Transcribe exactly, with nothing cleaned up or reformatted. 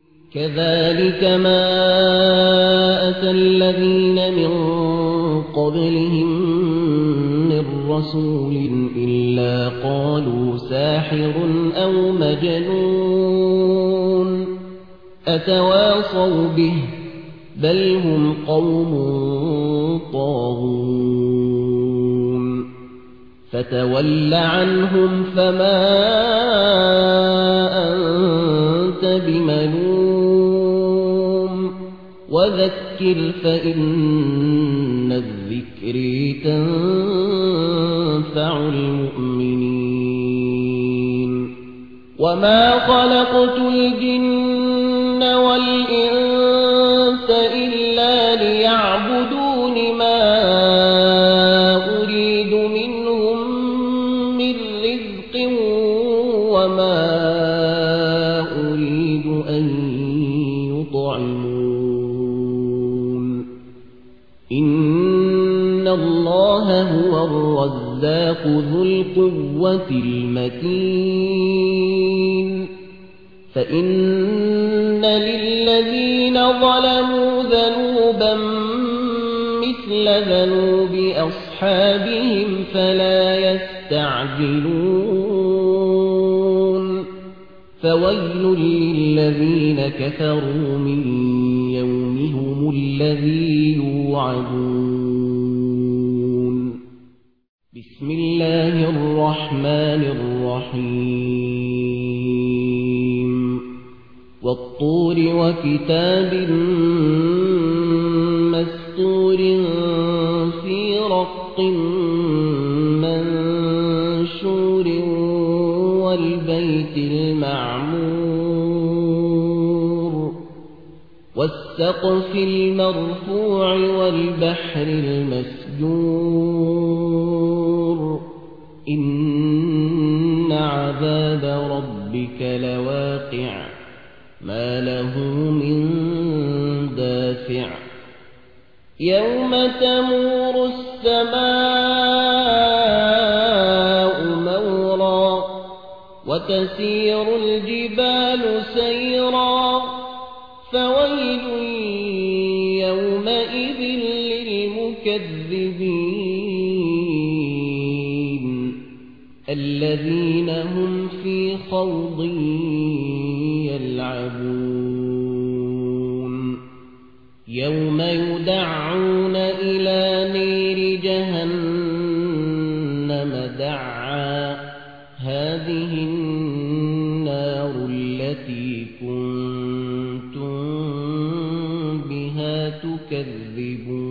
كذلك ما أتى الذين من قبلهم من رسول إلا قالوا ساحر أو مجنون أتواصوا به بل هم قوم طاغون فتول عنهم فما أنت بملوم وذكر فإن الذكر تنفع المؤمنين وما خلقت الجن والإنس إلا ليعبدون ما أريد منهم من رزق وما أريد أن يطعمون إن الله هو الرزاق ذو القوة المتين فإن للذين ظلموا ذنوبا مثل ذنوب أصحابهم فلا يستعجلون فويل للذين كفروا من يومهم الذي يوعدون بسم الله الرحمن الرحيم والطور وكتاب مسطور في رق منشور والبيت المعمور والسقف المرفوع والبحر المسجور إن عذاب ربك لواقع ما له من دافع يوم تمور السماء مورا وتسير الجبال سيرا فويل يومئذ للمكذبين الذين هم في خوض يلعبون يوم يدعون إلى نير جهنم دعا هذه النار التي كنتم بها تكذبون